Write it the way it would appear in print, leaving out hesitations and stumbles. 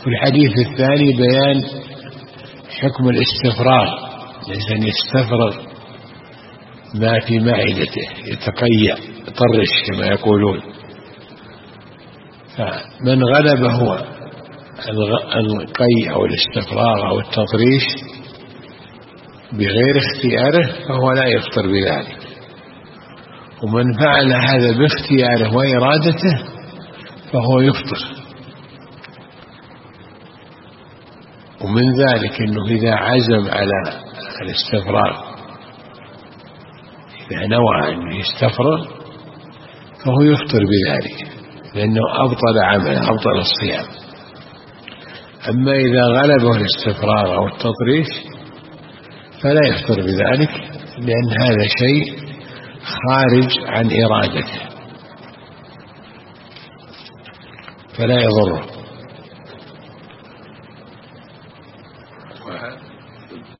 في الحديث الثاني بيان حكم الاستفراغ، الإنسان يستفرغ ما في معدته، يتقيأ يطرش كما يقولون. فمن غلبه القيء أو الاستفراغ أو التطريش بغير اختياره فهو لا يفطر بذلك، ومن فعل هذا باختياره وإرادته فهو يفطر. ومن ذلك أنه إذا عزم على الاستفراغ، إذا نوى أنه يستفرغ فهو يفطر بذلك، لأنه أبطل عمله، أبطل الصيام. أما إذا غلبه الاستفراغ أو التطريش فلا يفطر بذلك، لأن هذا شيء خارج عن إرادته فلا يضره.